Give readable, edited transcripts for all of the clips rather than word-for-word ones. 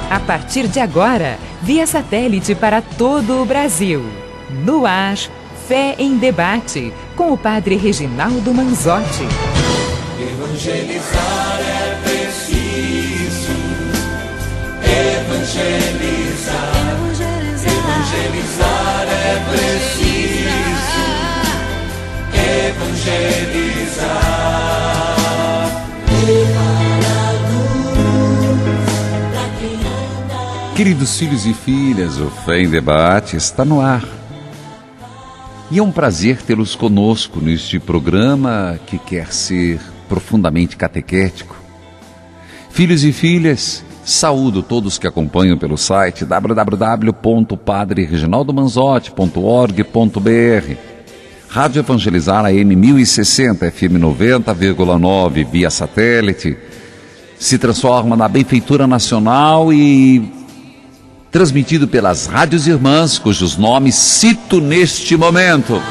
A partir de agora, via satélite para todo o Brasil. No ar, Fé em Debate, com o Padre Reginaldo Manzotti. Evangelizar é preciso. Evangelizar. Evangelizar é preciso. Evangelizar. Queridos filhos e filhas, o Fé em Debate está no ar. E é um prazer tê-los conosco neste programa que quer ser profundamente catequético. Filhos e filhas, saúdo todos que acompanham pelo site www.padrereginaldomanzotti.org.br. Rádio Evangelizar AM 1060, FM 90,9 via satélite, se transforma na benfeitura nacional e transmitido pelas rádios irmãs, cujos nomes cito neste momento.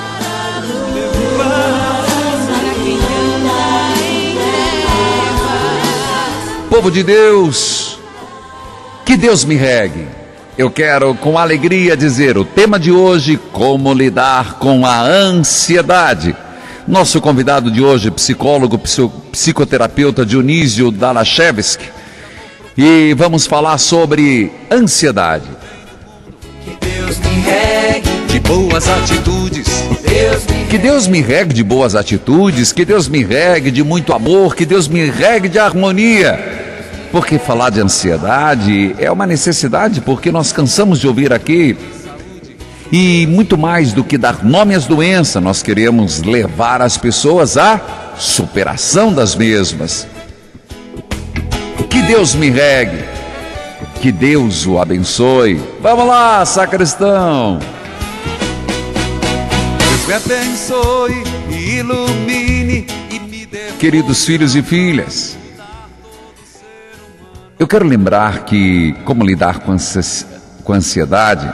Povo de Deus, que Deus me regue. Eu quero com alegria dizer o tema de hoje: como lidar com a ansiedade. Nosso convidado de hoje, psicólogo, psicoterapeuta Dionísio Dalachevski. E vamos falar sobre ansiedade. Que Deus me regue de boas atitudes. Que Deus me regue de boas atitudes, que Deus me regue de muito amor, que Deus me regue de harmonia. Porque falar de ansiedade é uma necessidade, porque nós cansamos de ouvir aqui. E muito mais do que dar nome às doenças, nós queremos levar as pessoas à superação das mesmas. Que Deus me regue, que Deus o abençoe. Vamos lá, sacristão. Deus me abençoe e ilumine e me dê. Queridos filhos e filhas, eu quero lembrar que como lidar com ansiedade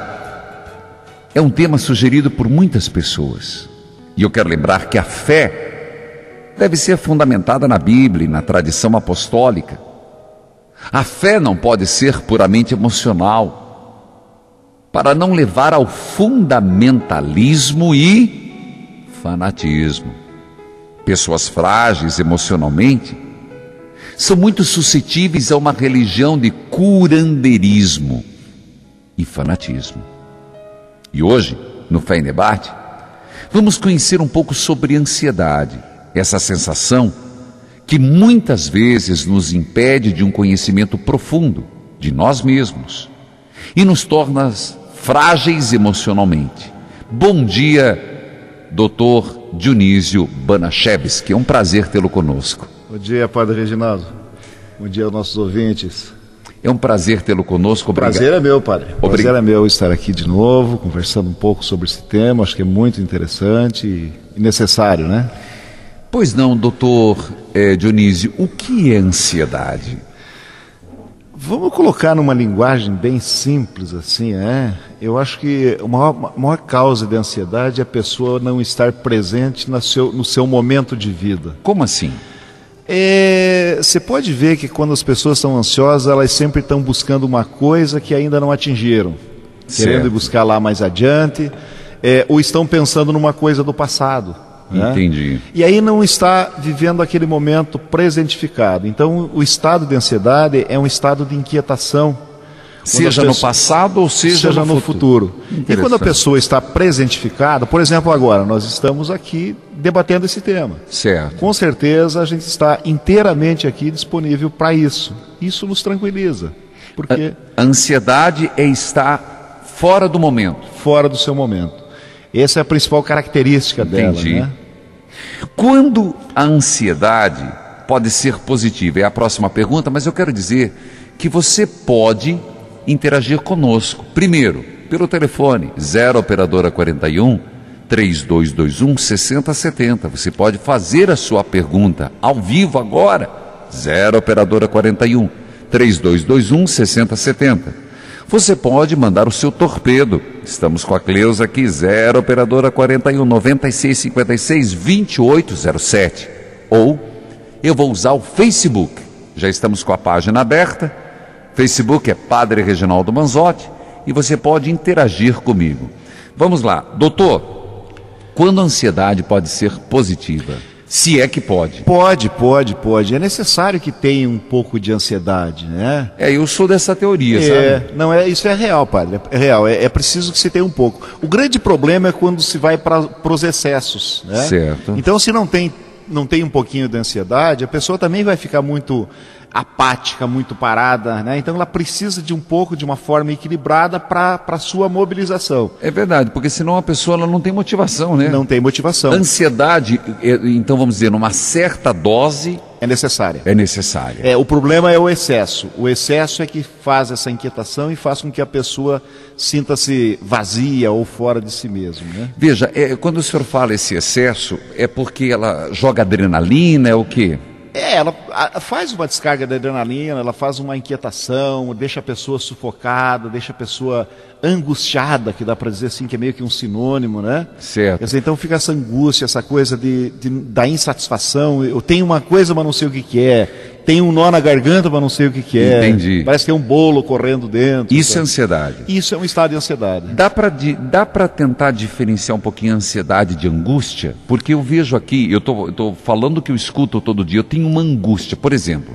é um tema sugerido por muitas pessoas. E eu quero lembrar que a fé deve ser fundamentada na Bíblia e na tradição apostólica. A fé não pode ser puramente emocional, para não levar ao fundamentalismo e fanatismo. Pessoas frágeis emocionalmente são muito suscetíveis a uma religião de curandeirismo e fanatismo. E hoje, no Fé em Debate, vamos conhecer um pouco sobre ansiedade, essa sensação que muitas vezes nos impede de um conhecimento profundo de nós mesmos e nos torna frágeis emocionalmente. Bom dia, Dr. Dionísio Dalachevski, é um prazer tê-lo conosco. Bom dia, Padre Reginaldo. Bom dia aos nossos ouvintes. É um prazer tê-lo conosco. Obrigado. Prazer é meu, Padre. Prazer é meu estar aqui de novo, conversando um pouco sobre esse tema. Acho que é muito interessante e necessário, né? Pois não, doutor Dionísio, o que é ansiedade? Vamos colocar numa linguagem bem simples assim, Eu acho que a maior causa de ansiedade é a pessoa não estar presente no seu momento de vida. Como assim? Você pode ver que quando as pessoas estão ansiosas, elas sempre estão buscando uma coisa que ainda não atingiram. Certo. Querendo ir buscar lá mais adiante, ou estão pensando numa coisa do passado. Entendi. Né? E aí não está vivendo aquele momento presentificado. Então o estado de ansiedade é um estado de inquietação. Seja no passado ou seja no futuro. E quando a pessoa está presentificada, por exemplo agora, nós estamos aqui debatendo esse tema. Certo. Com certeza a gente está inteiramente aqui disponível para isso. Isso nos tranquiliza. Porque a ansiedade é estar fora do momento. Fora do seu momento. Essa é a principal característica dela. Né? Quando a ansiedade pode ser positiva? É a próxima pergunta, mas eu quero dizer que você pode interagir conosco. Primeiro, pelo telefone 0 operadora 41 3221 6070. Você pode fazer a sua pergunta ao vivo agora. 0 operadora 41 3221 6070. Você pode mandar o seu torpedo. Estamos com a Cleusa aqui, 0 operadora 41 96 56 2807. Ou eu vou usar o Facebook. Já estamos com a página aberta, Facebook é Padre Reginaldo Manzotti e você pode interagir comigo. Vamos lá, doutor, quando a ansiedade pode ser positiva? Se é que pode. Pode. É necessário que tenha um pouco de ansiedade, né? Eu sou dessa teoria, sabe? Não, isso é real, padre. É real. É preciso que se tenha um pouco. O grande problema é quando se vai para os excessos, né? Certo. Então, se não tem um pouquinho de ansiedade, a pessoa também vai ficar muito apática, muito parada, né? Então ela precisa de um pouco, de uma forma equilibrada para a sua mobilização. É verdade, porque senão a pessoa ela não tem motivação, né? Não tem motivação. Ansiedade, então vamos dizer, numa certa dose... É necessária. É necessária. O problema é o excesso. O excesso é que faz essa inquietação e faz com que a pessoa sinta-se vazia ou fora de si mesmo, né? Veja, quando o senhor fala esse excesso, é porque ela joga adrenalina, é o quê? Ela faz uma descarga de adrenalina, ela faz uma inquietação, deixa a pessoa sufocada, deixa a pessoa angustiada, que dá para dizer assim, que é meio que um sinônimo, né? Certo. Quer dizer, então fica essa angústia, essa coisa da insatisfação, eu tenho uma coisa, mas não sei o que é, tenho um nó na garganta, mas não sei o que é. Entendi. Parece que é um bolo correndo dentro. Isso é ansiedade. Isso é um estado de ansiedade. Dá para tentar diferenciar um pouquinho a ansiedade de angústia? Porque eu vejo aqui, eu tô falando que eu escuto todo dia, eu tenho uma angústia. Por exemplo,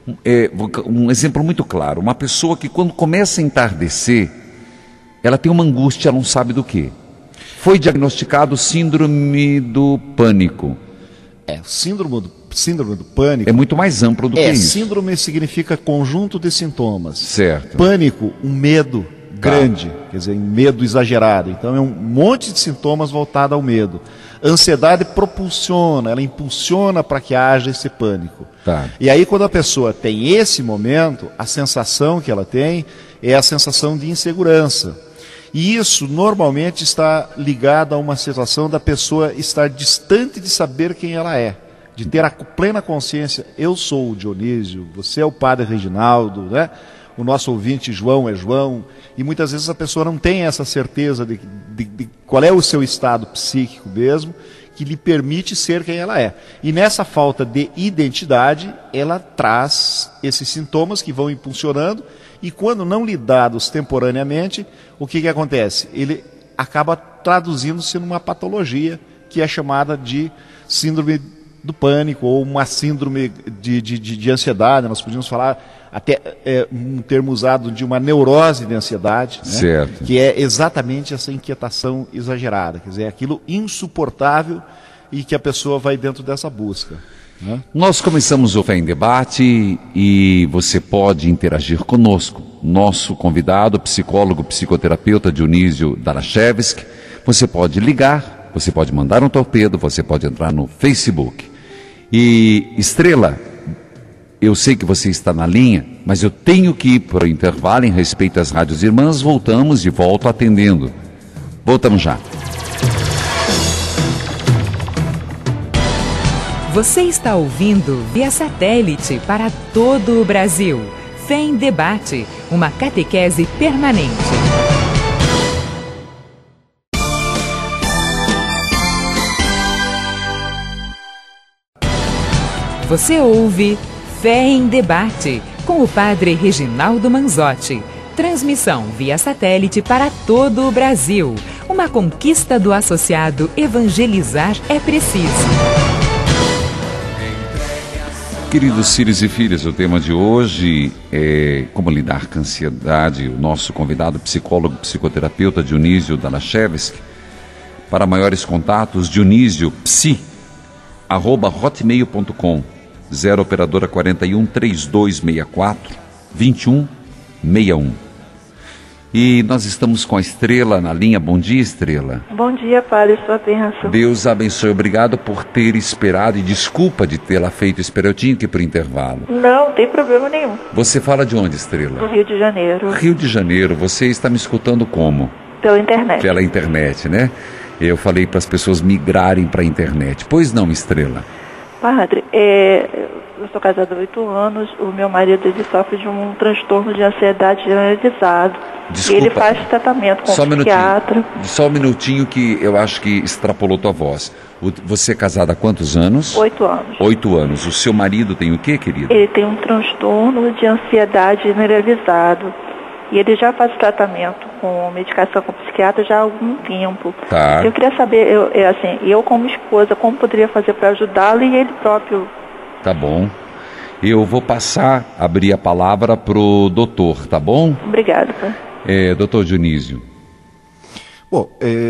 um exemplo muito claro, uma pessoa que quando começa a entardecer, ela tem uma angústia, ela não sabe do quê. Foi diagnosticado síndrome do pânico. Síndrome do pânico. É muito mais amplo do que isso. Síndrome significa conjunto de sintomas. Certo. Pânico, um medo grande, quer dizer, um medo exagerado. Então é um monte de sintomas voltado ao medo. Ansiedade ela impulsiona para que haja esse pânico. Tá. E aí quando a pessoa tem esse momento, a sensação que ela tem é a sensação de insegurança. E isso normalmente está ligado a uma situação da pessoa estar distante de saber quem ela é, de ter a plena consciência, eu sou o Dionísio, você é o Padre Reginaldo, né? O nosso ouvinte João é João, e muitas vezes a pessoa não tem essa certeza de qual é o seu estado psíquico mesmo, que lhe permite ser quem ela é. E nessa falta de identidade, ela traz esses sintomas que vão impulsionando, e quando não lidados temporaneamente, o que acontece? Ele acaba traduzindo-se numa patologia que é chamada de síndrome do pânico ou uma síndrome de ansiedade. Nós podíamos falar até um termo usado de uma neurose de ansiedade, né? Certo. Que é exatamente essa inquietação exagerada, quer dizer, aquilo insuportável e que a pessoa vai dentro dessa busca. Nós começamos o Fé em Debate e você pode interagir conosco. Nosso convidado, psicólogo, psicoterapeuta Dionísio Dalaschewski. Você pode ligar, você pode mandar um torpedo, você pode entrar no Facebook. E Estrela, eu sei que você está na linha, mas eu tenho que ir para o intervalo em respeito às rádios irmãs. Voltamos e volto atendendo. Voltamos já. Você está ouvindo via satélite para todo o Brasil. Fé em Debate, uma catequese permanente. Você ouve Fé em Debate, com o Padre Reginaldo Manzotti. Transmissão via satélite para todo o Brasil. Uma conquista do associado Evangelizar é Preciso. Queridos filhos e filhas, o tema de hoje é como lidar com a ansiedade. O nosso convidado, psicólogo, psicoterapeuta Dionísio Dalaschewski. Para maiores contatos, dioniziopsi@hotmail.com, 0 operadora 41 3264 2161. E nós estamos com a Estrela na linha. Bom dia, Estrela. Bom dia, Padre, sua bênção. Deus abençoe, obrigado por ter esperado e desculpa de tê-la feito esperar, eu tinha que ir para o intervalo. Não tem problema nenhum. Você fala de onde, Estrela? Do Rio de Janeiro. Rio de Janeiro, você está me escutando como? Pela internet. Pela internet, né? Eu falei para as pessoas migrarem para a internet. Pois não, Estrela? Padre, eu sou casada há 8 anos, o meu marido ele sofre de um transtorno de ansiedade generalizado. Desculpa, ele faz tratamento com um psiquiatra. Só um minutinho que eu acho que extrapolou tua voz. Você é casada há quantos anos? 8 anos. 8 anos. O seu marido tem o quê, querida? Ele tem um transtorno de ansiedade generalizado. E ele já faz tratamento com medicação com psiquiatra já há algum tempo. Tá. Eu queria saber, eu como esposa, como poderia fazer para ajudá-lo e ele próprio. Tá bom. Eu vou abrir a palavra pro doutor, tá bom? Obrigada. Doutor Dionísio. Bom,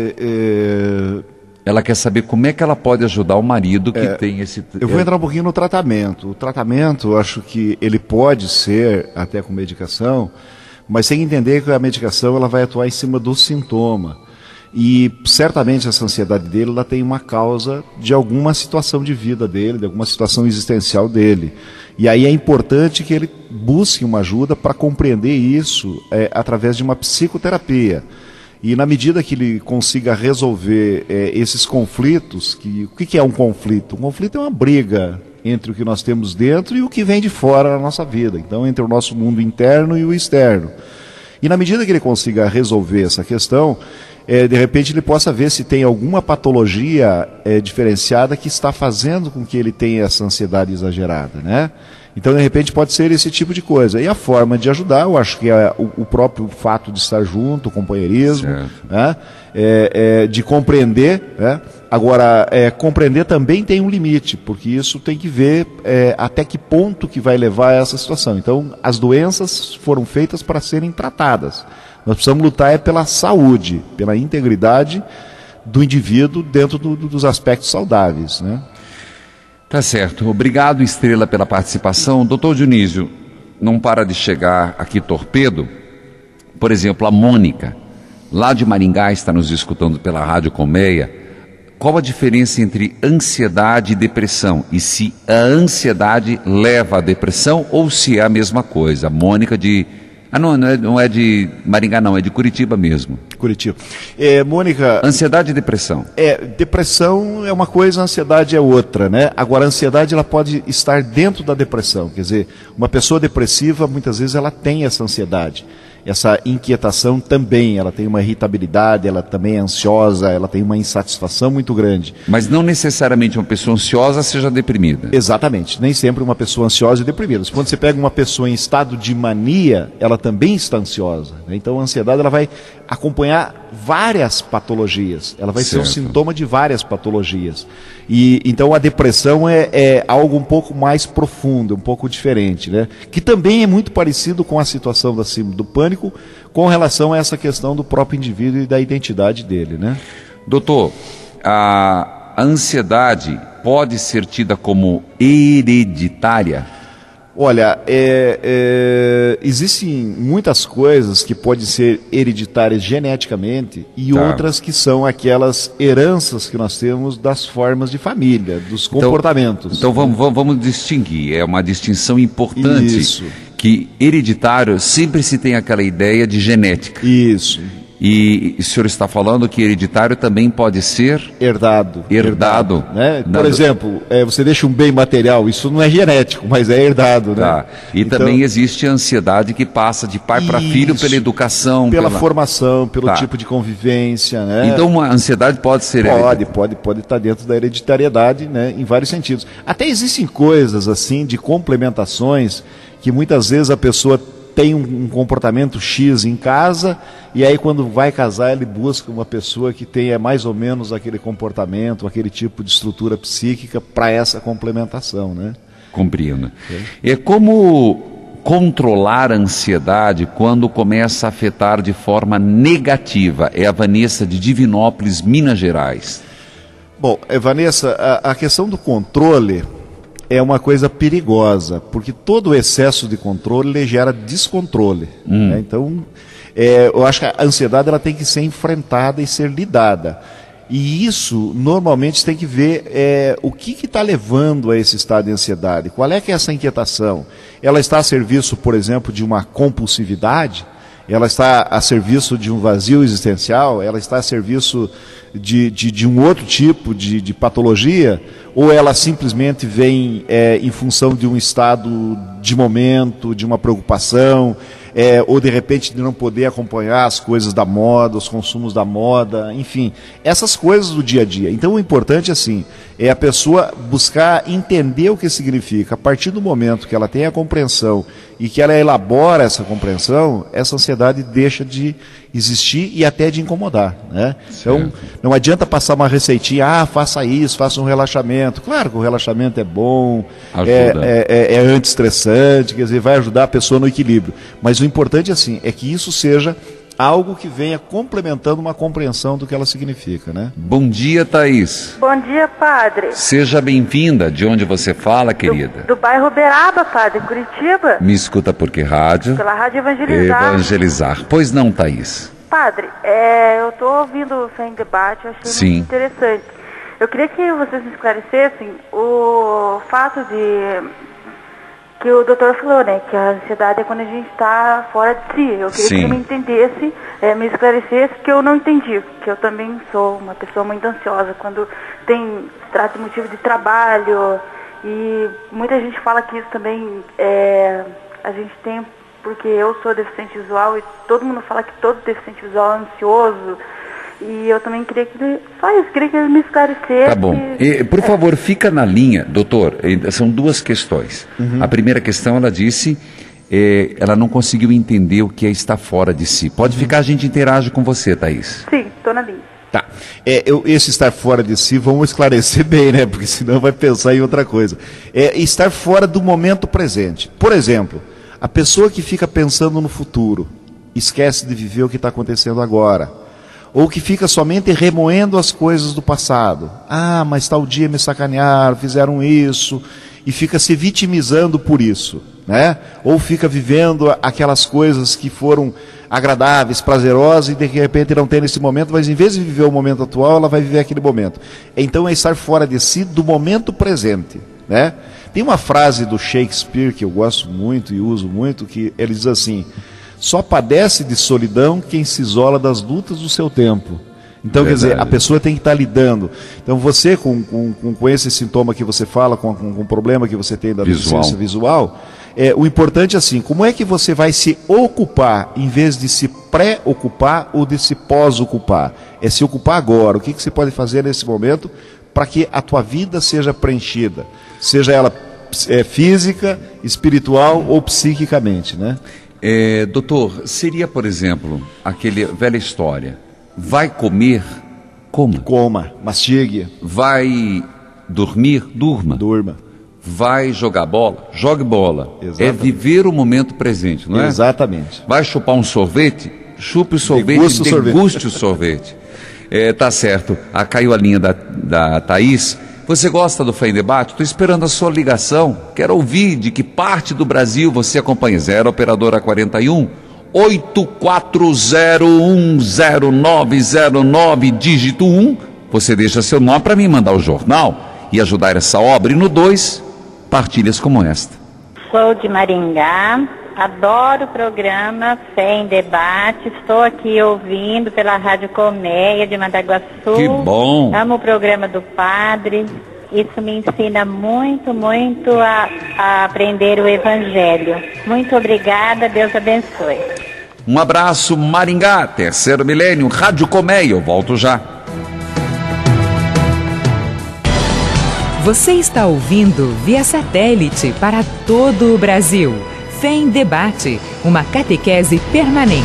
ela quer saber como é que ela pode ajudar o marido que tem esse... Eu vou entrar um pouquinho no tratamento. O tratamento, eu acho que ele pode ser até com medicação, mas tem que entender que a medicação ela vai atuar em cima do sintoma. E certamente essa ansiedade dele ela tem uma causa de alguma situação de vida dele, de alguma situação existencial dele. E aí é importante que ele busque uma ajuda para compreender isso através de uma psicoterapia. E na medida que ele consiga resolver esses conflitos, o que é um conflito? Um conflito é uma briga entre o que nós temos dentro e o que vem de fora na nossa vida. Então, entre o nosso mundo interno e o externo. E na medida que ele consiga resolver essa questão, de repente ele possa ver se tem alguma patologia diferenciada que está fazendo com que ele tenha essa ansiedade exagerada, né? Então, de repente, pode ser esse tipo de coisa. E a forma de ajudar, eu acho que é o próprio fato de estar junto, o companheirismo, né? De compreender, né? Agora, compreender também tem um limite, porque isso tem que ver até que ponto que vai levar a essa situação. Então, as doenças foram feitas para serem tratadas. Nós precisamos lutar pela saúde, pela integridade do indivíduo dentro dos aspectos saudáveis, né? Tá certo. Obrigado, Estrela, pela participação. Doutor Dionísio, não para de chegar aqui torpedo. Por exemplo, a Mônica, lá de Maringá, está nos escutando pela Rádio Colmeia. Qual a diferença entre ansiedade e depressão? E se a ansiedade leva à depressão ou se é a mesma coisa? A Mônica de... não é de Maringá não, é de Curitiba mesmo. Curitiba. Mônica... Ansiedade e depressão. Depressão é uma coisa, ansiedade é outra, né? Agora, a ansiedade ela pode estar dentro da depressão. Quer dizer, uma pessoa depressiva, muitas vezes, ela tem essa ansiedade. Essa inquietação também, ela tem uma irritabilidade, ela também é ansiosa, ela tem uma insatisfação muito grande. Mas não necessariamente uma pessoa ansiosa seja deprimida. Exatamente, nem sempre uma pessoa ansiosa e deprimida. Quando você pega uma pessoa em estado de mania, ela também está ansiosa, né? Então a ansiedade ela vai acompanhar várias patologias, ela vai ser um sintoma de várias patologias. E então a depressão é algo um pouco mais profundo, um pouco diferente, né? Que também é muito parecido com a situação da síndrome do pânico com relação a essa questão do próprio indivíduo e da identidade dele, né? Doutor, a ansiedade pode ser tida como hereditária? Olha, existem muitas coisas que podem ser hereditárias geneticamente e outras que são aquelas heranças que nós temos das formas de família, dos comportamentos. Então vamos distinguir, é uma distinção importante. Isso. Que hereditário sempre se tem aquela ideia de genética. Isso. E o senhor está falando que hereditário também pode ser herdado, né? Por exemplo, você deixa um bem material, isso não é genético, mas é herdado, tá, né? E então, também existe a ansiedade que passa de pai para filho pela educação, pela formação, pelo tipo de convivência, né? Então a ansiedade pode ser pode estar dentro da hereditariedade, né? Em vários sentidos. Até existem coisas assim de complementações que muitas vezes a pessoa tem um comportamento X em casa e aí quando vai casar ele busca uma pessoa que tenha mais ou menos aquele comportamento, aquele tipo de estrutura psíquica para essa complementação, né? Compreendo. É como controlar a ansiedade quando começa a afetar de forma negativa. É a Vanessa de Divinópolis, Minas Gerais. Bom, Vanessa, a questão do controle é uma coisa perigosa, porque todo excesso de controle gera descontrole. Né? Então, eu acho que a ansiedade ela tem que ser enfrentada e ser lidada. E isso, normalmente, você tem que ver o que está levando a esse estado de ansiedade. Qual é que é essa inquietação? Ela está a serviço, por exemplo, de uma compulsividade? ela está a serviço de um vazio existencial, ela está a serviço de um outro tipo de patologia, ou ela simplesmente vem em função de um estado de momento, de uma preocupação, ou de repente de não poder acompanhar as coisas da moda, os consumos da moda, enfim, essas coisas do dia a dia. Então o importante assim, é a pessoa buscar entender o que significa. A partir do momento que ela tem a compreensão e que ela elabora essa compreensão, essa ansiedade deixa de existir e até de incomodar, né? Então não adianta passar uma receitinha, faça isso, faça um relaxamento. Claro que o relaxamento é bom, é antiestressante, quer dizer, vai ajudar a pessoa no equilíbrio. Mas o importante assim é que isso seja algo que venha complementando uma compreensão do que ela significa, né? Bom dia, Thaís. Bom dia, padre. Seja bem-vinda. De onde você fala, querida? Do bairro Uberaba, padre, Curitiba. Me escuta por que rádio? Pela Rádio Evangelizar. Evangelizar. Pois não, Thaís? Padre, eu estou ouvindo o Fé em Debate, eu achei muito interessante. Eu queria que vocês me esclarecessem o fato que o doutor falou, né, que a ansiedade é quando a gente está fora de si. Eu queria que ele me entendesse, me esclarecesse, que eu não entendi, porque eu também sou uma pessoa muito ansiosa quando se trata de motivo de trabalho, e muita gente fala que isso também a gente tem, porque eu sou deficiente visual e todo mundo fala que todo deficiente visual é ansioso. E eu também queria que ele me esclarecesse. Tá bom. Por favor, fica na linha, doutor. São duas questões. A primeira questão, ela disse, ela não conseguiu entender o que é estar fora de si. Pode ficar, a gente interage com você, Thaís. Sim, estou na linha. Tá. Esse estar fora de si, vamos esclarecer bem, né? Porque senão vai pensar em outra coisa. Estar fora do momento presente. Por exemplo, a pessoa que fica pensando no futuro, esquece de viver o que está acontecendo agora. Ou que fica somente remoendo as coisas do passado. Mas tal dia me sacanearam, fizeram isso, e fica se vitimizando por isso, né? Ou fica vivendo aquelas coisas que foram agradáveis, prazerosas, e de repente não tem nesse momento, mas em vez de viver o momento atual, ela vai viver aquele momento. Então é estar fora de si do momento presente, né? Tem uma frase do Shakespeare que eu gosto muito e uso muito, que ele diz assim: só padece de solidão quem se isola das lutas do seu tempo. Então, quer dizer, a pessoa tem que estar lidando. Então, você, com esse sintoma que você fala, com o problema que você tem da deficiência visual, o importante é assim, como é que você vai se ocupar, em vez de se pré-ocupar ou de se pós-ocupar? É se ocupar agora. O que você pode fazer nesse momento para que a tua vida seja preenchida? Seja ela física, espiritual ou psiquicamente, né? Doutor, seria, por exemplo, aquela velha história: vai comer, coma. Coma, mastigue. Vai dormir, durma. Vai jogar bola, jogue bola. Exatamente. É viver o momento presente, não é? Exatamente. Vai chupar um sorvete, chupe o sorvete, deguste o sorvete. Tá certo. Caiu a linha da Thaís. Você gosta do Fé em Debate? Estou esperando a sua ligação. Quero ouvir de que parte do Brasil você acompanha. 0 operadora 41 84010909 dígito 1. Você deixa seu nome para mim mandar o jornal e ajudar essa obra. E no 2, partilhas como esta. Sou de Maringá. Adoro o programa Fé em Debate. Estou aqui ouvindo pela Rádio Colmeia de Mandaguaçu. Que bom! Amo o programa do padre. Isso me ensina muito, muito a aprender o Evangelho. Muito obrigada, Deus abençoe. Um abraço, Maringá, terceiro milênio, Rádio Colmeia. Eu volto já. Você está ouvindo via satélite para todo o Brasil. Fé em Debate, uma catequese permanente.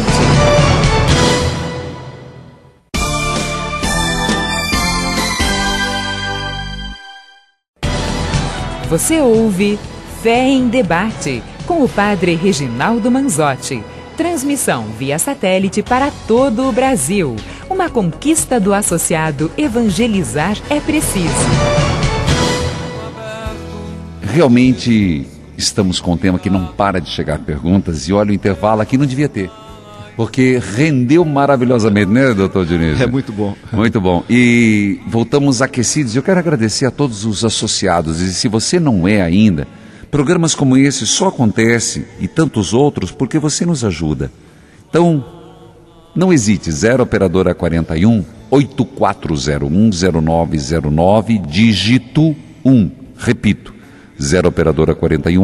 Você ouve Fé em Debate, com o padre Reginaldo Manzotti. Transmissão via satélite para todo o Brasil. Uma conquista do associado Evangelizar é Preciso. Realmente estamos com um tema que não para de chegar perguntas, e olha, o intervalo aqui não devia ter, porque rendeu maravilhosamente, né, doutor Dionísio? É muito bom. Muito bom. E voltamos aquecidos. Eu quero agradecer a todos os associados, e se você não é ainda, programas como esse só acontecem, e tantos outros, porque você nos ajuda. Então, não hesite, 0 operadora 41 84010909, dígito 1. Repito, 0 operadora 41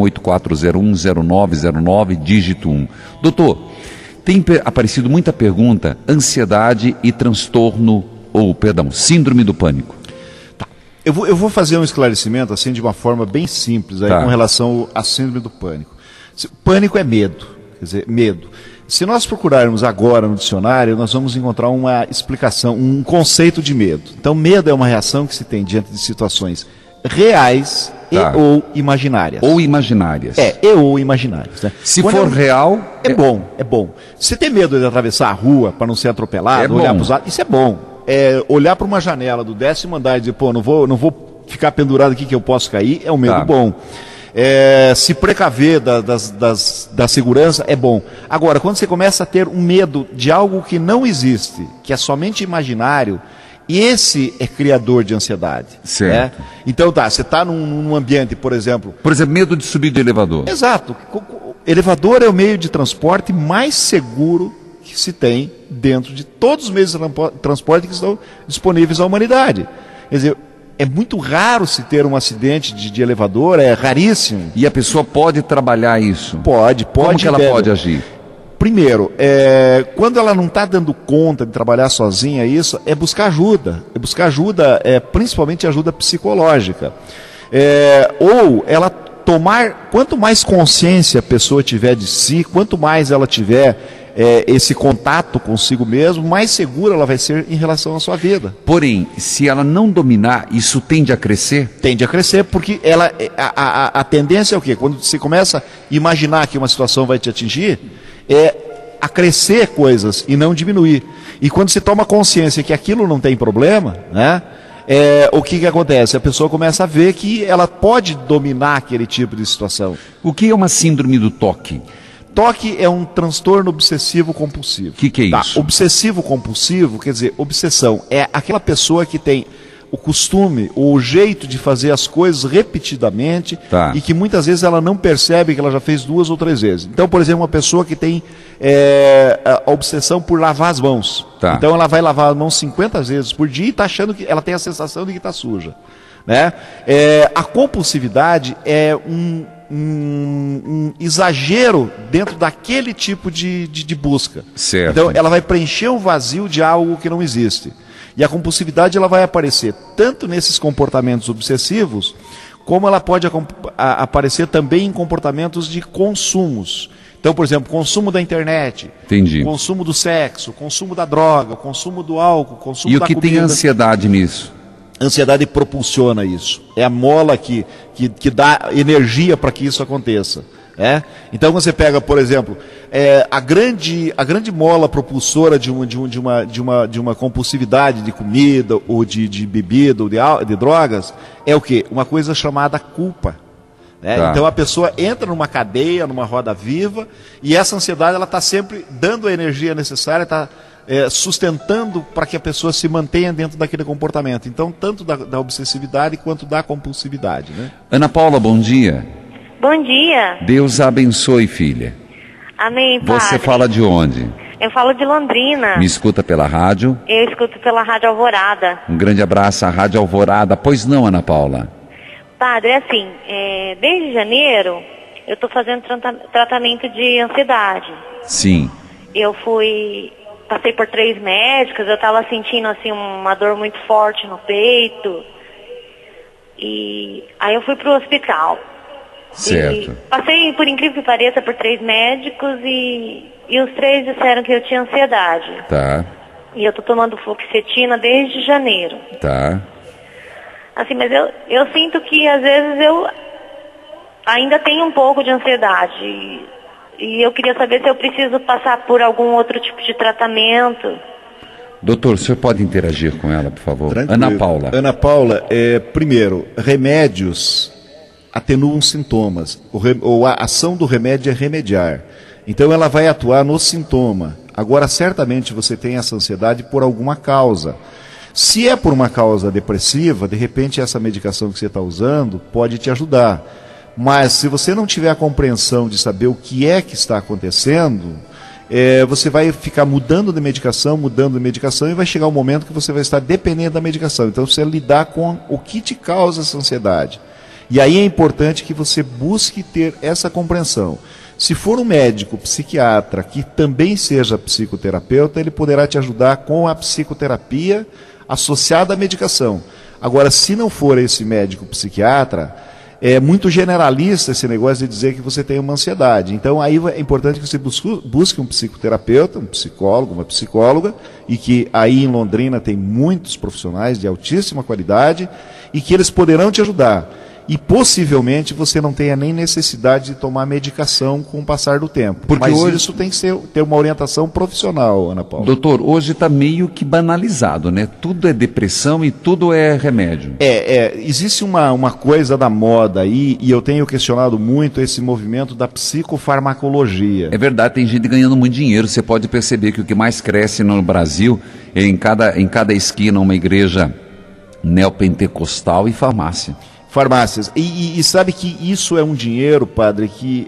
84010909, dígito 1. Doutor, tem aparecido muita pergunta, ansiedade e transtorno, síndrome do pânico. Tá. Eu vou fazer um esclarecimento assim de uma forma bem simples aí, com relação à síndrome do pânico. Pânico é medo, quer dizer, medo. Se nós procurarmos agora no dicionário, nós vamos encontrar uma explicação, um conceito de medo. Então, medo é uma reação que se tem diante de situações reais ou imaginárias. Ou imaginárias. Ou imaginárias. Né? Se for real... É bom. Se tem medo de atravessar a rua para não ser atropelado, olhar para os lados, isso é bom. Olhar para uma janela do 10º andar e dizer, não vou ficar pendurado aqui que eu posso cair, é um medo bom. Se precaver da segurança é bom. Agora, quando você começa a ter um medo de algo que não existe, que é somente imaginário, esse é criador de ansiedade. Certo. Né? Então você está num ambiente, por exemplo... medo de subir de elevador. Exato. Elevador é o meio de transporte mais seguro que se tem dentro de todos os meios de transporte que estão disponíveis à humanidade. Quer dizer, é muito raro se ter um acidente de elevador, é raríssimo. E a pessoa pode trabalhar isso? Pode. Como que ela pode agir? Primeiro, quando ela não está dando conta de trabalhar sozinha isso, é buscar ajuda. Principalmente ajuda psicológica. Ou ela tomar, quanto mais consciência a pessoa tiver de si, quanto mais ela tiver esse contato consigo mesmo, mais segura ela vai ser em relação à sua vida. Porém, se ela não dominar, isso tende a crescer? Tende a crescer, porque a tendência é o quê? Quando você começa a imaginar que uma situação vai te atingir, a crescer coisas e não diminuir. E quando você toma consciência que aquilo não tem problema, né? O que acontece? A pessoa começa a ver que ela pode dominar aquele tipo de situação. O que é uma síndrome do toque? Toque é um transtorno obsessivo compulsivo. O que é isso? Obsessivo compulsivo, quer dizer, obsessão é aquela pessoa que tem o costume, o jeito de fazer as coisas repetidamente e que muitas vezes ela não percebe que ela já fez 2 ou 3 vezes. Então, por exemplo, uma pessoa que tem a obsessão por lavar as mãos. Então ela vai lavar as mãos 50 vezes por dia e está achando que ela tem a sensação de que está suja. Né? A compulsividade é um exagero dentro daquele tipo de busca. Certo. Então ela vai preencher um vazio de algo que não existe. E a compulsividade ela vai aparecer tanto nesses comportamentos obsessivos, como ela pode aparecer também em comportamentos de consumos. Então, por exemplo, consumo da internet, consumo do sexo, consumo da droga, consumo do álcool, consumo da comida. E o que tem ansiedade nisso? A ansiedade propulsiona isso. É a mola que dá energia para que isso aconteça. Então você pega, por exemplo, a grande mola propulsora de uma compulsividade de comida ou de bebida ou de drogas é o quê? Uma coisa chamada culpa. Então a pessoa entra numa cadeia, numa roda viva, e essa ansiedade ela está sempre dando a energia necessária, está sustentando para que a pessoa se mantenha dentro daquele comportamento. Então, tanto da obsessividade quanto da compulsividade. Né? Ana Paula, bom dia. Bom dia. Deus a abençoe, filha. Amém, padre. Você fala de onde? Eu falo de Londrina. Me escuta pela rádio? Eu escuto pela Rádio Alvorada. Um grande abraço à Rádio Alvorada. Pois não, Ana Paula? Padre, assim, desde janeiro eu estou fazendo tratamento de ansiedade. Sim. Passei por 3 médicas, eu estava sentindo assim uma dor muito forte no peito. E aí eu fui pro hospital. Certo. E passei, por incrível que pareça, por 3 médicos e os 3 disseram que eu tinha ansiedade. Tá. E eu tô tomando fluoxetina desde janeiro. Tá. Assim, mas eu sinto que às vezes eu ainda tenho um pouco de ansiedade. E eu queria saber se eu preciso passar por algum outro tipo de tratamento. Doutor, o senhor pode interagir com ela, por favor? Tranquilo. Ana Paula. Ana Paula, primeiro, remédios atenuam sintomas. A ação do remédio é remediar. Então ela vai atuar no sintoma. Agora, certamente você tem essa ansiedade por alguma causa. Se é por uma causa depressiva, de repente essa medicação que você está usando pode te ajudar. Mas se você não tiver a compreensão de saber o que é que está acontecendo, você vai ficar mudando de medicação e vai chegar um momento que você vai estar dependendo da medicação. Então você lidar com o que te causa essa ansiedade. E aí é importante que você busque ter essa compreensão. Se for um médico, psiquiatra, que também seja psicoterapeuta, ele poderá te ajudar com a psicoterapia associada à medicação. Agora, se não for esse médico psiquiatra, é muito generalista esse negócio de dizer que você tem uma ansiedade. Então, aí é importante que você busque um psicoterapeuta, um psicólogo, uma psicóloga, e que aí em Londrina tem muitos profissionais de altíssima qualidade, e que eles poderão te ajudar. E possivelmente você não tenha nem necessidade de tomar medicação com o passar do tempo. Porque mas hoje isso tem que ter uma orientação profissional, Ana Paula. Doutor, hoje está meio que banalizado, né? Tudo é depressão e tudo é remédio. Existe uma coisa da moda aí, e eu tenho questionado muito esse movimento da psicofarmacologia. É verdade, tem gente ganhando muito dinheiro. Você pode perceber que o que mais cresce no Brasil é em cada esquina uma igreja neopentecostal e farmácia. Farmácias. E sabe que isso é um dinheiro, padre, que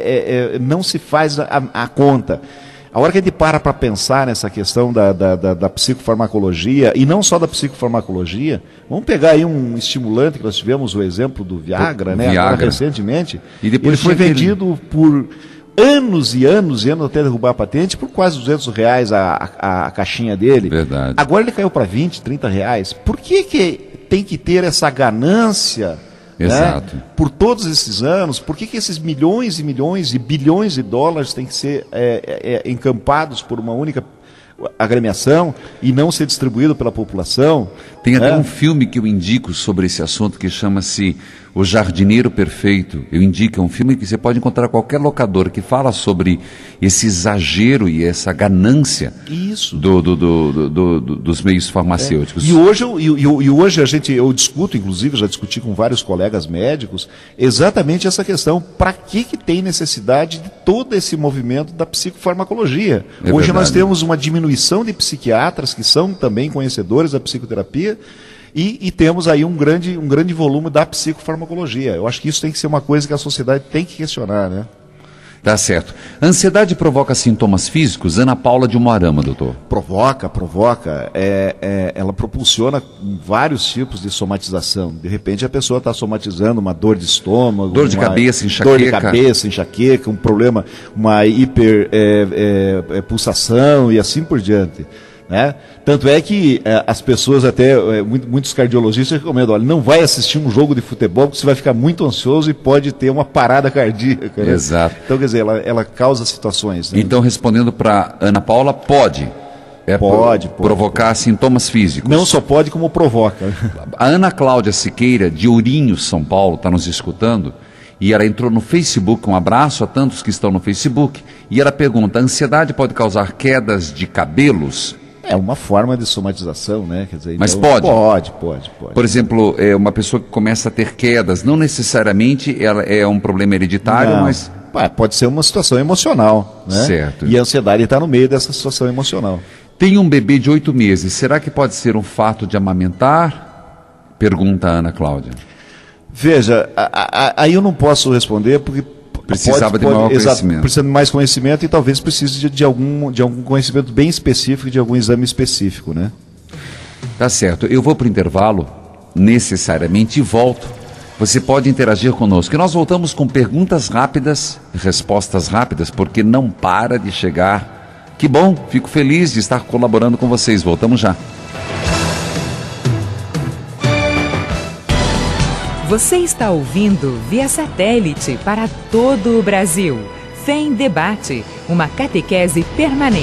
não se faz a conta. A hora que a gente para pensar nessa questão da psicofarmacologia, e não só da psicofarmacologia, vamos pegar aí um estimulante que nós tivemos, o exemplo do Viagra, né? Agora, recentemente, e depois ele foi vendido por anos e anos até derrubar a patente, por quase R$200 a caixinha dele. Verdade. Agora ele caiu para R$20, R$30. Por que tem que ter essa ganância, exato, né, por todos esses anos? Por que esses milhões e milhões e bilhões de dólares têm que ser encampados por uma única agremiação e não ser distribuído pela população? Tem até um filme que eu indico sobre esse assunto que chama-se O Jardineiro Perfeito. Eu indico, é um filme que você pode encontrar em qualquer locador, que fala sobre esse exagero e essa ganância dos meios farmacêuticos. E hoje eu discuto, inclusive já discuti com vários colegas médicos, exatamente essa questão: para que tem necessidade de todo esse movimento da psicofarmacologia? Hoje nós temos uma diminuição de psiquiatras que são também conhecedores da psicoterapia, e temos aí um grande volume da psicofarmacologia. Eu acho que isso tem que ser uma coisa que a sociedade tem que questionar, né? Tá certo. A ansiedade provoca sintomas físicos? Ana Paula de Umuarama, doutor. Provoca. Ela propulsiona vários tipos de somatização. De repente a pessoa está somatizando uma dor de estômago, dor de cabeça, enxaqueca, um problema, uma pulsação e assim por diante. Né? Tanto é que as pessoas, muitos cardiologistas recomendam: olha, não vai assistir um jogo de futebol porque você vai ficar muito ansioso e pode ter uma parada cardíaca. Né? Exato. Então, quer dizer, ela causa situações. Né? Então, respondendo para Ana Paula, pode provocar sintomas físicos. Não só pode, como provoca. A Ana Cláudia Siqueira, de Ourinhos, São Paulo, está nos escutando, e ela entrou no Facebook. Um abraço a tantos que estão no Facebook, e ela pergunta: a ansiedade pode causar quedas de cabelos? É uma forma de somatização, né? Quer dizer, mas então, pode? Pode. Por exemplo, uma pessoa que começa a ter quedas, não necessariamente ela é um problema hereditário, mas... Pode ser uma situação emocional, né? Certo. E a ansiedade está no meio dessa situação emocional. Tem um bebê de 8 meses, será que pode ser um fato de amamentar? Pergunta a Ana Cláudia. Veja, aí eu não posso responder porque... Precisava de maior conhecimento. Precisa de mais conhecimento e talvez precise de algum conhecimento bem específico, de algum exame específico, né? Tá certo. Eu vou para o intervalo, necessariamente, e volto. Você pode interagir conosco. E nós voltamos com perguntas rápidas, respostas rápidas, porque não para de chegar. Que bom, fico feliz de estar colaborando com vocês. Voltamos já. Você está ouvindo via satélite para todo o Brasil. Fé em Debate, uma catequese permanente.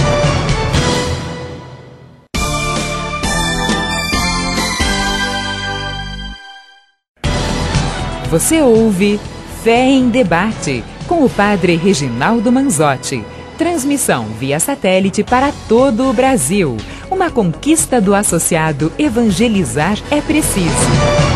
Você ouve Fé em Debate, com o padre Reginaldo Manzotti. Transmissão via satélite para todo o Brasil. Uma conquista do associado Evangelizar é Preciso.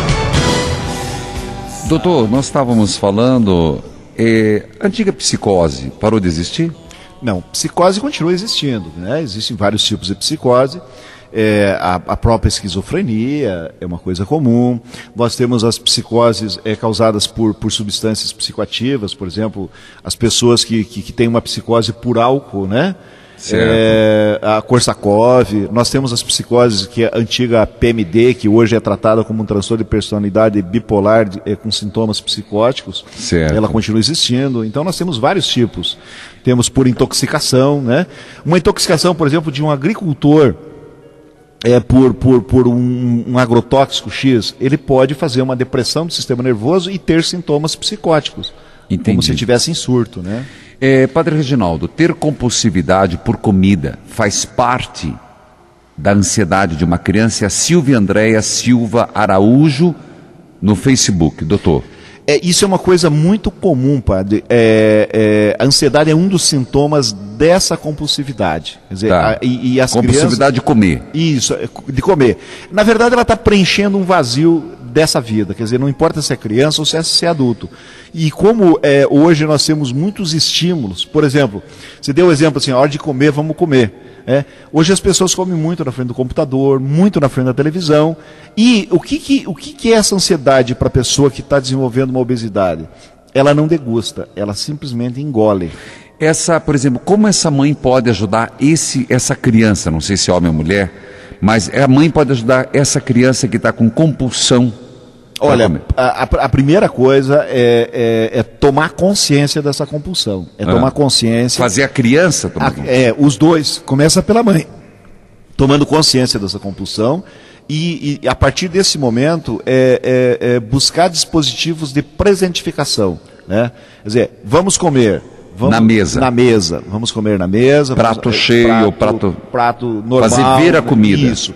Doutor, nós estávamos falando, a antiga psicose parou de existir? Não, psicose continua existindo, né? Existem vários tipos de psicose. A própria esquizofrenia é uma coisa comum. Nós temos as psicoses causadas por substâncias psicoativas, por exemplo, as pessoas que têm uma psicose por álcool, né? A Korsakoff. Nós temos as psicoses, que é a antiga PMD, que hoje é tratada como um transtorno de personalidade bipolar com sintomas psicóticos. Certo. Ela continua existindo. Então nós temos vários tipos. Temos por intoxicação, né? Uma intoxicação, por exemplo, de um agricultor por um agrotóxico X, ele pode fazer uma depressão do sistema nervoso e ter sintomas psicóticos. Entendi. Como se estivesse em surto, né? Padre Reginaldo, ter compulsividade por comida faz parte da ansiedade de uma criança? A Silvia Andréia Silva Araújo no Facebook, doutor. Isso é uma coisa muito comum, padre. A ansiedade é um dos sintomas dessa compulsividade. Quer dizer, e as compulsividade crianças, de comer. Isso, de comer. Na verdade, ela está preenchendo um vazio dessa vida. Quer dizer, não importa se é criança ou se é adulto. E como hoje nós temos muitos estímulos, por exemplo, você deu o exemplo assim, a hora de comer, vamos comer. Hoje as pessoas comem muito na frente do computador, muito na frente da televisão. E o que é essa ansiedade para a pessoa que está desenvolvendo uma obesidade? Ela não degusta, ela simplesmente engole. Por exemplo, como essa mãe pode ajudar essa criança, não sei se é homem ou mulher, mas a mãe pode ajudar essa criança que está com compulsão? Olha, a primeira coisa é tomar consciência dessa compulsão. Tomar consciência. Fazer a criança tomar consciência. Os dois. Começa pela mãe. Tomando consciência dessa compulsão. E a partir desse momento, buscar dispositivos de presentificação. Né? Quer dizer, vamos comer. Na mesa. Vamos comer na mesa. Prato cheio, prato normal. Fazer ver a comida. Isso.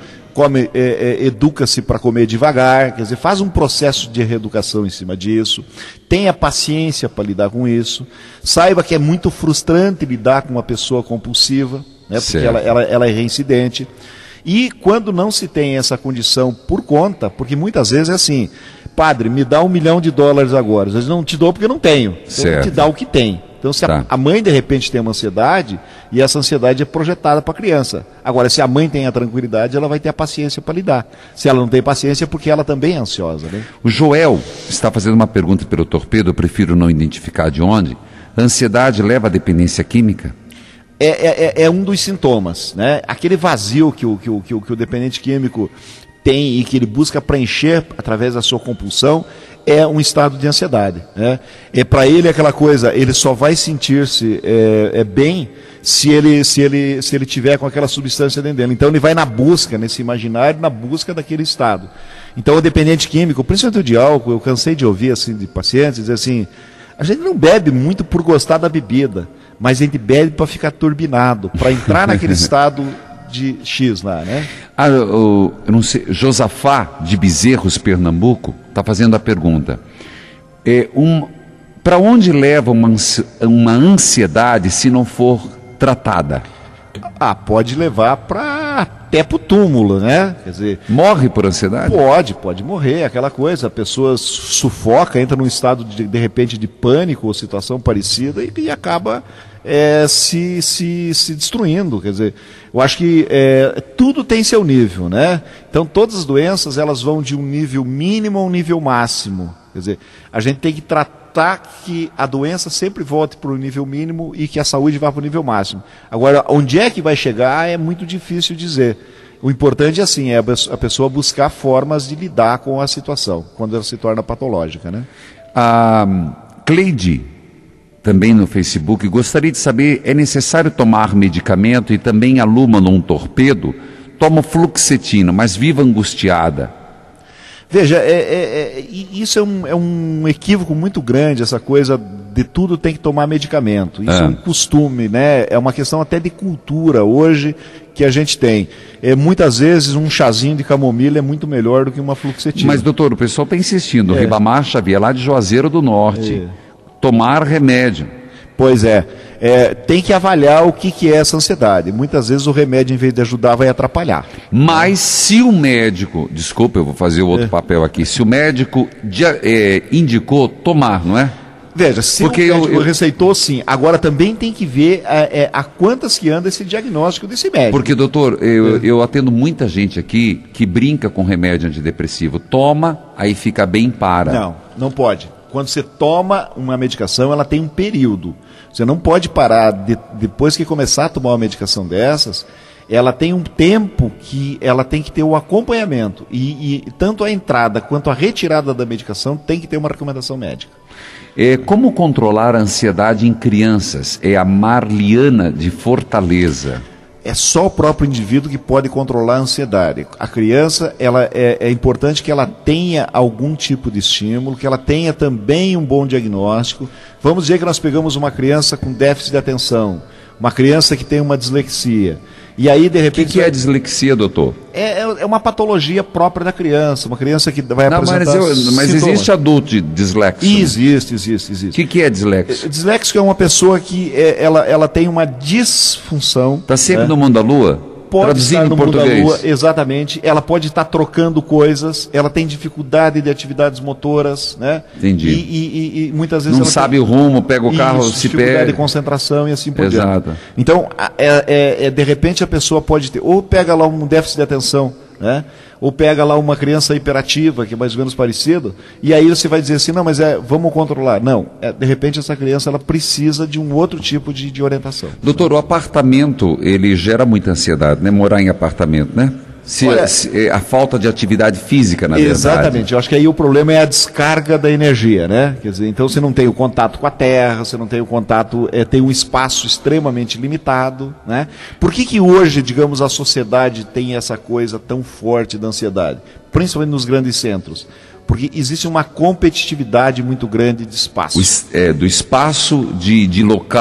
Educa-se para comer devagar, quer dizer, faz um processo de reeducação em cima disso, tenha paciência para lidar com isso, saiba que é muito frustrante lidar com uma pessoa compulsiva, né, porque ela é reincidente, e quando não se tem essa condição por conta, porque muitas vezes é assim, padre, me dá $1 milhão agora, às vezes não te dou porque não tenho, então te dá o que tem. Então, se a mãe, de repente, tem uma ansiedade, e essa ansiedade é projetada para a criança. Agora, se a mãe tem a tranquilidade, ela vai ter a paciência para lidar. Se ela não tem paciência, é porque ela também é ansiosa. Né? O Joel está fazendo uma pergunta pelo torpedo, eu prefiro não identificar de onde. A ansiedade leva à dependência química? É um dos sintomas. Né? Aquele vazio que o dependente químico tem e que ele busca preencher através da sua compulsão, é um estado de ansiedade. Né? Para ele aquela coisa, ele só vai sentir-se bem se ele tiver com aquela substância dentro dele. Então ele vai na busca, nesse imaginário, na busca daquele estado. Então o dependente químico, principalmente de álcool, eu cansei de ouvir assim, de pacientes dizer assim, a gente não bebe muito por gostar da bebida, mas a gente bebe para ficar turbinado, para entrar naquele estado de X lá, né? Eu não sei, Josafá de Bezerros, Pernambuco, está fazendo a pergunta. Para onde leva uma ansiedade se não for tratada? Pode levar até para o túmulo, né? Quer dizer, morre por ansiedade? Pode morrer, aquela coisa, a pessoa sufoca, entra num estado de repente de pânico ou situação parecida e acaba se destruindo. Quer dizer, eu acho que tudo tem seu nível, né? Então todas as doenças elas vão de um nível mínimo a um nível máximo. Quer dizer, a gente tem que tratar que a doença sempre volte para o nível mínimo e que a saúde vá para o nível máximo. Agora, onde é que vai chegar é muito difícil dizer. O importante assim, é a pessoa buscar formas de lidar com a situação, quando ela se torna patológica, né? A Cleide, também no Facebook, gostaria de saber, é necessário tomar medicamento? E também a Luma num torpedo, tomo fluoxetina, mas vivo angustiada. Veja, isso é um equívoco muito grande, essa coisa de tudo tem que tomar medicamento. Isso é um costume, né? É uma questão até de cultura hoje que a gente tem. Muitas vezes um chazinho de camomila é muito melhor do que uma fluoxetina. Mas doutor, o pessoal está insistindo, Ribamar Xavier, lá de Juazeiro do Norte, tomar remédio. Pois tem que avaliar o que é essa ansiedade. Muitas vezes o remédio, em vez de ajudar, vai atrapalhar. Mas se o médico, desculpa, eu vou fazer o outro papel aqui, se o médico indicou tomar, não é? Veja, se porque o médico receitou, sim. Agora também tem que ver a quantas que anda esse diagnóstico desse médico. Porque, doutor, eu atendo muita gente aqui que brinca com remédio antidepressivo. Toma, aí fica bem, para. Não pode. Quando você toma uma medicação, ela tem um período. Você não pode parar, depois que começar a tomar uma medicação dessas, ela tem um tempo que ela tem que ter o acompanhamento. E tanto a entrada quanto a retirada da medicação tem que ter uma recomendação médica. Como controlar a ansiedade em crianças? É a Marliana de Fortaleza. É só o próprio indivíduo que pode controlar a ansiedade. A criança, é importante que ela tenha algum tipo de estímulo, que ela tenha também um bom diagnóstico. Vamos dizer que nós pegamos uma criança com déficit de atenção, uma criança que tem uma dislexia. E aí, de repente... O que é dislexia, doutor? É uma patologia própria da criança, uma criança que vai apresentar mas existe adulto disléxico? Existe. O que é disléxico? Disléxico é uma pessoa que ela tem uma disfunção... Está sempre no mundo da lua? Pode traduzindo estar no em português. Mundo da lua, exatamente. Ela pode estar trocando coisas, ela tem dificuldade de atividades motoras, né? Entendi. E muitas vezes não sabe o rumo, pega o carro, se dificuldade perde. de concentração e assim por diante. Exato. Então, de repente a pessoa pode ter, ou pega lá um déficit de atenção, né? Ou pega lá uma criança hiperativa, que é mais ou menos parecido, e aí você vai dizer assim, não, mas vamos controlar. Não, de repente essa criança ela precisa de um outro tipo de orientação. Doutor, o apartamento, ele gera muita ansiedade, né? Morar em apartamento, né? A falta de atividade física, na verdade. Exatamente, eu acho que aí o problema é a descarga da energia, né? Quer dizer, então você não tem o contato com a terra, você não tem o contato, tem um espaço extremamente limitado, né? Por que hoje, digamos, a sociedade tem essa coisa tão forte da ansiedade? Principalmente nos grandes centros. Porque existe uma competitividade muito grande de espaço. Do espaço, de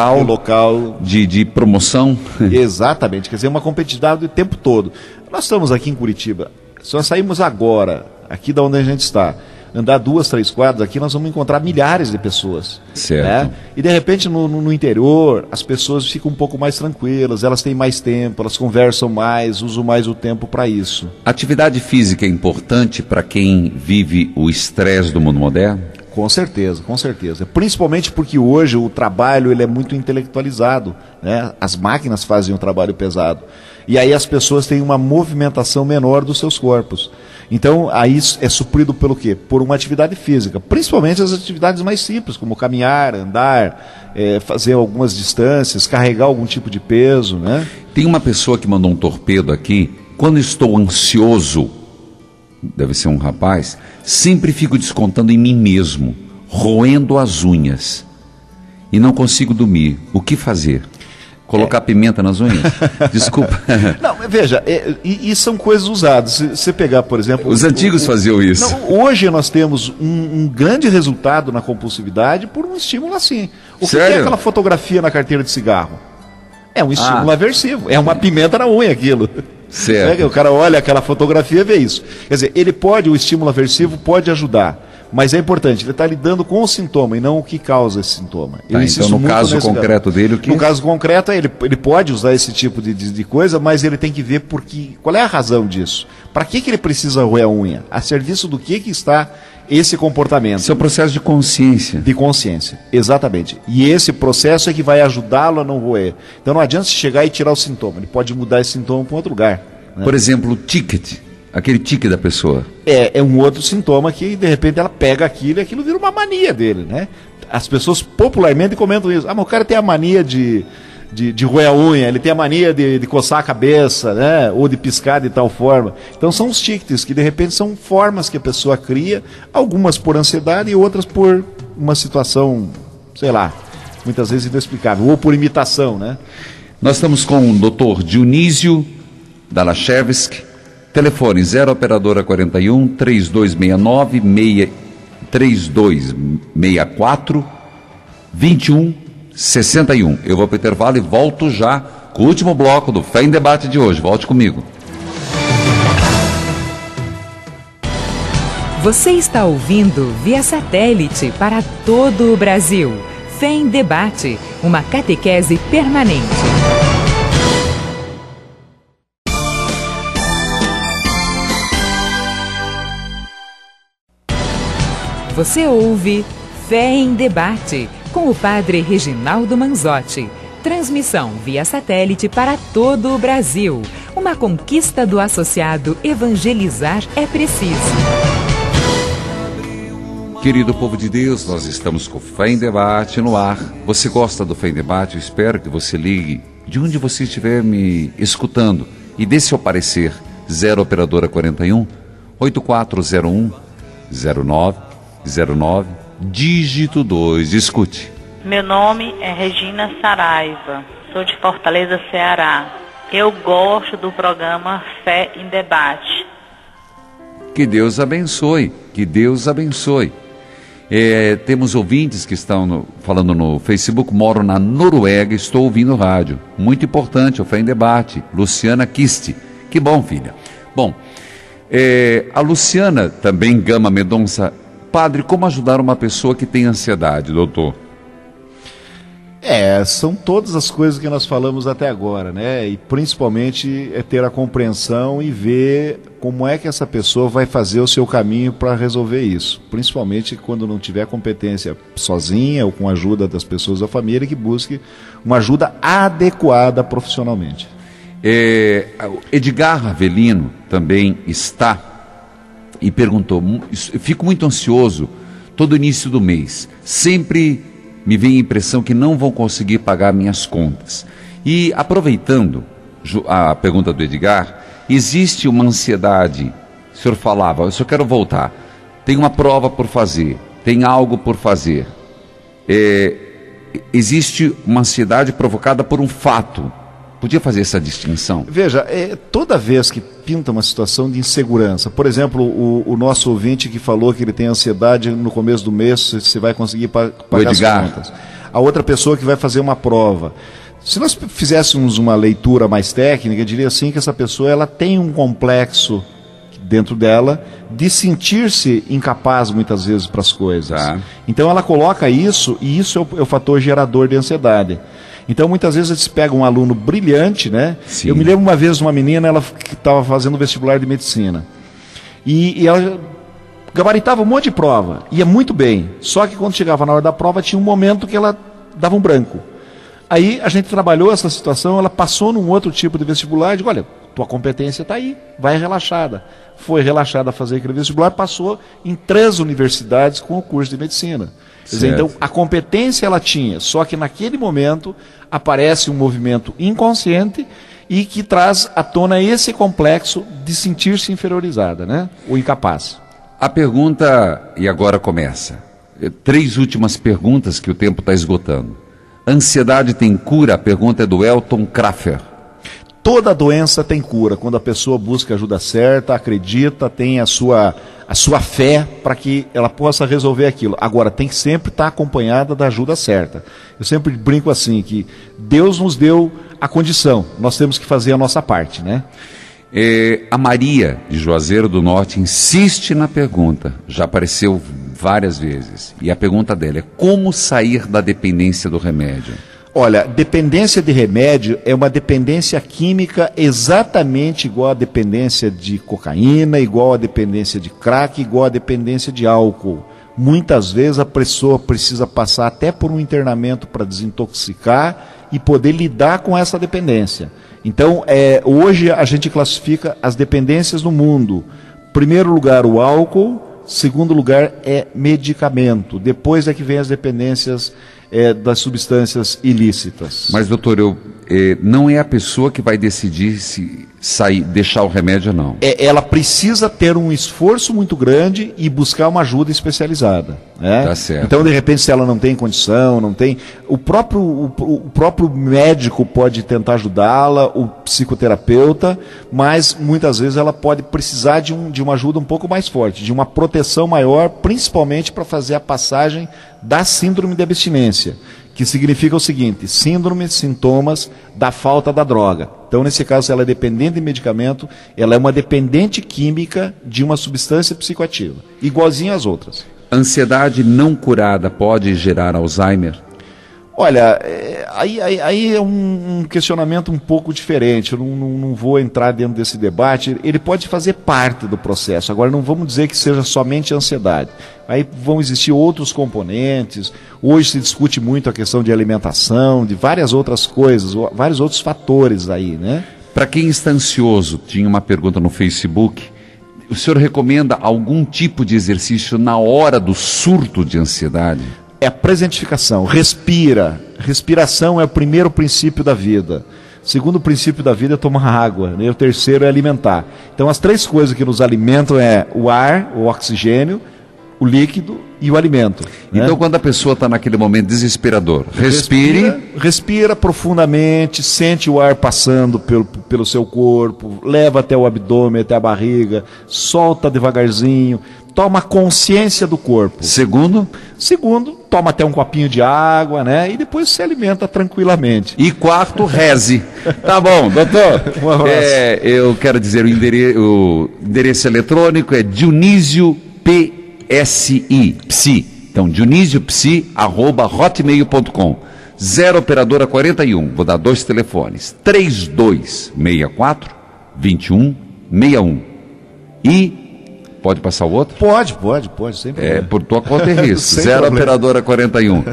local, de promoção. Exatamente, quer dizer, uma competitividade o tempo todo. Nós estamos aqui em Curitiba, se nós saímos agora, aqui da onde a gente está, andar 2, 3 quadras aqui, nós vamos encontrar milhares de pessoas. Certo. Né? E de repente no interior, as pessoas ficam um pouco mais tranquilas, elas têm mais tempo, elas conversam mais, usam mais o tempo para isso. Atividade física é importante para quem vive o estresse do mundo moderno? Com certeza. Principalmente porque hoje o trabalho ele é muito intelectualizado, né? As máquinas fazem um trabalho pesado. E aí as pessoas têm uma movimentação menor dos seus corpos. Então, aí é suprido pelo quê? Por uma atividade física. Principalmente as atividades mais simples, como caminhar, andar, fazer algumas distâncias, carregar algum tipo de peso, né? Tem uma pessoa que mandou um torpedo aqui. Quando estou ansioso, deve ser um rapaz, sempre fico descontando em mim mesmo, roendo as unhas. E não consigo dormir. O que fazer? Colocar pimenta nas unhas? Desculpa. Não, veja, e são coisas usadas. Se você pegar, por exemplo... Os antigos faziam isso. Não, hoje nós temos um grande resultado na compulsividade por um estímulo assim. O que é aquela fotografia na carteira de cigarro? É um estímulo aversivo. É uma pimenta na unha aquilo. Certo. O cara olha aquela fotografia e vê isso. Quer dizer, o estímulo aversivo pode ajudar. Mas é importante, ele está lidando com o sintoma e não o que causa esse sintoma. Então, no caso concreto dele, o que... No caso concreto, ele pode usar esse tipo de coisa, mas ele tem que ver qual é a razão disso. Para que ele precisa roer a unha? A serviço do que está esse comportamento? Esse é o processo de consciência. De consciência, exatamente. E esse processo é que vai ajudá-lo a não roer. Então não adianta se chegar e tirar o sintoma. Ele pode mudar esse sintoma para um outro lugar. Né? Por exemplo, o ticket. Aquele tique da pessoa. É um outro sintoma que, de repente, ela pega aquilo e aquilo vira uma mania dele, né? As pessoas popularmente comentam isso. Mas o cara tem a mania de roer a unha, ele tem a mania de coçar a cabeça, né? Ou de piscar de tal forma. Então são os tiques que, de repente, são formas que a pessoa cria, algumas por ansiedade e outras por uma situação, sei lá, muitas vezes inexplicável, ou por imitação, né? Nós estamos com o Dr. Dionísio Dalachevski. Telefone 0 operadora 41 3269 3264 2161. Eu vou para o intervalo e volto já com o último bloco do Fé em Debate de hoje. Volte comigo. Você está ouvindo via satélite para todo o Brasil. Fé em Debate, uma catequese permanente. Você ouve Fé em Debate, com o Padre Reginaldo Manzotti. Transmissão via satélite para todo o Brasil. Uma conquista do associado Evangelizar é Preciso. Querido povo de Deus, nós estamos com Fé em Debate no ar. Você gosta do Fé em Debate? Eu espero que você ligue de onde você estiver me escutando e dê seu parecer. 0 operadora 41 8401 0909 dígito 2. Escute. Meu nome é Regina Saraiva, sou de Fortaleza, Ceará. Eu gosto do programa Fé em Debate. Que Deus abençoe, que Deus abençoe. Temos ouvintes que estão falando no Facebook. Moro na Noruega, estou ouvindo rádio. Muito importante, o Fé em Debate. Luciana Kiste. Que bom, filha. Bom, a Luciana também, Gama Mendonça. Padre, como ajudar uma pessoa que tem ansiedade, doutor? São todas as coisas que nós falamos até agora, né? E principalmente ter a compreensão e ver como é que essa pessoa vai fazer o seu caminho para resolver isso. Principalmente quando não tiver competência sozinha ou com a ajuda das pessoas da família, que busque uma ajuda adequada profissionalmente. Edgar Avelino também está e perguntou: fico muito ansioso todo início do mês, sempre me vem a impressão que não vão conseguir pagar minhas contas. E aproveitando a pergunta do Edgar, existe uma ansiedade, o senhor falava, eu só quero voltar, tem uma prova por fazer, tem algo por fazer, existe uma ansiedade provocada por um fato. Podia fazer essa distinção? Veja, toda vez que pinta uma situação de insegurança, por exemplo, o nosso ouvinte que falou que ele tem ansiedade no começo do mês, se vai conseguir pagar as contas. A outra pessoa que vai fazer uma prova. Se nós fizéssemos uma leitura mais técnica, eu diria assim que essa pessoa ela tem um complexo dentro dela de sentir-se incapaz muitas vezes para as coisas. Tá. Então ela coloca isso, e isso é o fator gerador de ansiedade. Então, muitas vezes, eles pegam um aluno brilhante, né? Sim. Eu me lembro uma vez uma menina, ela que estava fazendo vestibular de medicina. E ela gabaritava um monte de prova, ia muito bem. Só que quando chegava na hora da prova, tinha um momento que ela dava um branco. Aí a gente trabalhou essa situação, ela passou num outro tipo de vestibular e disse: olha, tua competência está aí, vai relaxada. Foi relaxada a fazer aquele vestibular, passou em 3 universidades com o curso de medicina. Quer dizer, então, a competência ela tinha, só que naquele momento aparece um movimento inconsciente e que traz à tona esse complexo de sentir-se inferiorizada, né? Ou incapaz. A pergunta, e agora começa, 3 últimas perguntas que o tempo está esgotando. Ansiedade tem cura? A pergunta é do Elton Kraffer. Toda doença tem cura, quando a pessoa busca a ajuda certa, acredita, tem a sua fé para que ela possa resolver aquilo. Agora, tem que sempre estar acompanhada da ajuda certa. Eu sempre brinco assim, que Deus nos deu a condição, nós temos que fazer a nossa parte, né? A Maria, de Juazeiro do Norte, insiste na pergunta, já apareceu várias vezes, e a pergunta dela é: como sair da dependência do remédio? Olha, dependência de remédio é uma dependência química exatamente igual à dependência de cocaína, igual à dependência de crack, igual à dependência de álcool. Muitas vezes a pessoa precisa passar até por um internamento para desintoxicar e poder lidar com essa dependência. Então, hoje a gente classifica as dependências no mundo. Primeiro lugar, o álcool. Segundo lugar, é medicamento. Depois é que vem as dependências das substâncias ilícitas. Mas, doutor, não é a pessoa que vai decidir se deixar o remédio, não. Ela precisa ter um esforço muito grande e buscar uma ajuda especializada. Né? Tá certo. Então, de repente, se ela não tem condição, não tem... O próprio médico pode tentar ajudá-la, o psicoterapeuta, mas muitas vezes ela pode precisar de uma ajuda um pouco mais forte, de uma proteção maior, principalmente para fazer a passagem da síndrome de abstinência, que significa o seguinte: síndrome, sintomas da falta da droga. Então, nesse caso, se ela é dependente de medicamento, ela é uma dependente química de uma substância psicoativa, igualzinha às outras. Ansiedade não curada pode gerar Alzheimer? Olha, aí é um questionamento um pouco diferente. Eu não vou entrar dentro desse debate. Ele pode fazer parte do processo. Agora, não vamos dizer que seja somente ansiedade. Aí vão existir outros componentes. Hoje se discute muito a questão de alimentação, de várias outras coisas, vários outros fatores aí, né? Para quem está ansioso, tinha uma pergunta no Facebook. O senhor recomenda algum tipo de exercício na hora do surto de ansiedade? É a presentificação, respira. Respiração é o primeiro princípio da vida. O segundo princípio da vida é tomar água, né? O terceiro é alimentar. Então as 3 coisas que nos alimentam é o ar, o oxigênio, o líquido e o alimento. Então, né? Quando a pessoa está naquele momento desesperador, respira profundamente, sente o ar passando pelo seu corpo, leva até o abdômen, até a barriga, solta devagarzinho, toma consciência do corpo. Segundo, toma até um copinho de água, né? E depois se alimenta tranquilamente. E quarto, reze. Tá bom, doutor. Um abraço. Eu quero dizer, o endereço eletrônico é Dionísio Psi. Então, dioniziopsi@hotmail.com. 0 operadora 41. Vou dar 2 telefones. 3264-2161. E pode passar o outro? Pode, sem problema. Por tua conta e risco. 0 operadora 41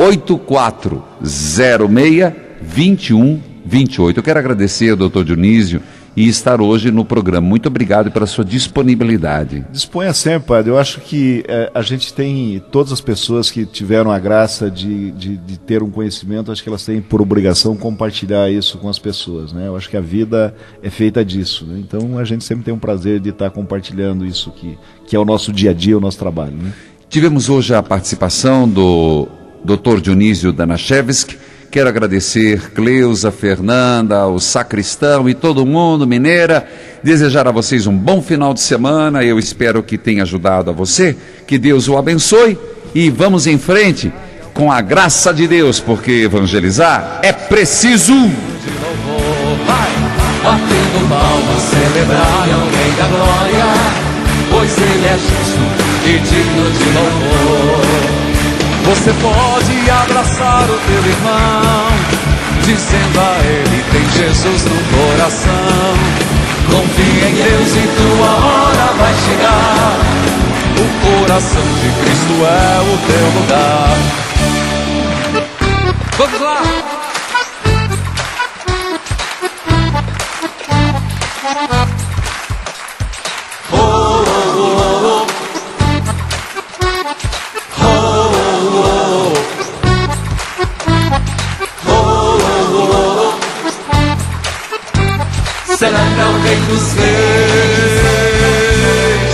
8406-2128. Eu quero agradecer ao doutor Dionísio e estar hoje no programa. Muito obrigado pela sua disponibilidade. Disponha sempre, padre. Eu acho que a gente tem, todas as pessoas que tiveram a graça de ter um conhecimento, acho que elas têm por obrigação compartilhar isso com as pessoas, né? Eu acho que a vida é feita disso, né? Então a gente sempre tem um prazer de estar compartilhando isso que é o nosso dia a dia, o nosso trabalho, né? Tivemos hoje a participação do Dr. Dionísio Danashevski. Quero agradecer Cleusa, Fernanda, o sacristão e todo mundo, Mineira. Desejar a vocês um bom final de semana. Eu espero que tenha ajudado a você. Que Deus o abençoe. E vamos em frente com a graça de Deus, porque evangelizar é preciso. Batendo palmas, celebrai ao Rei da Glória, pois Ele é justo e digno de louvor. Você pode abraçar o teu irmão, dizendo a ele, tem Jesus no coração. Confia em Deus e tua hora vai chegar. O coração de Cristo é o teu lugar. Vamos lá! Celebra o Rei dos Reis.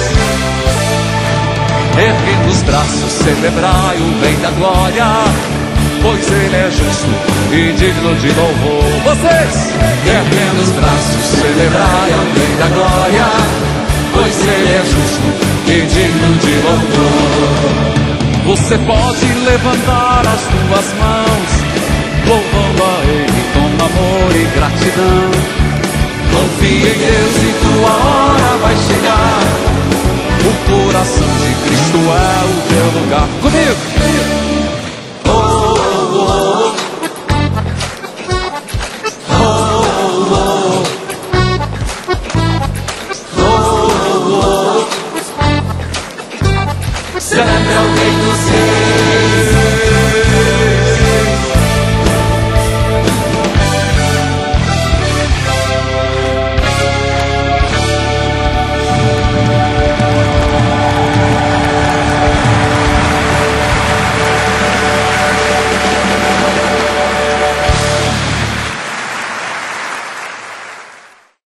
Erguendo os braços, celebrai o Rei da Glória, pois Ele é justo e digno de louvor. Vocês! Erguendo os braços, celebrai o Rei da Glória, pois Ele é justo e digno de louvor. Você pode levantar as tuas mãos, louvando a Ele com amor e gratidão. Confia em Deus e tua hora vai chegar. O coração de Cristo é o teu lugar. Comigo!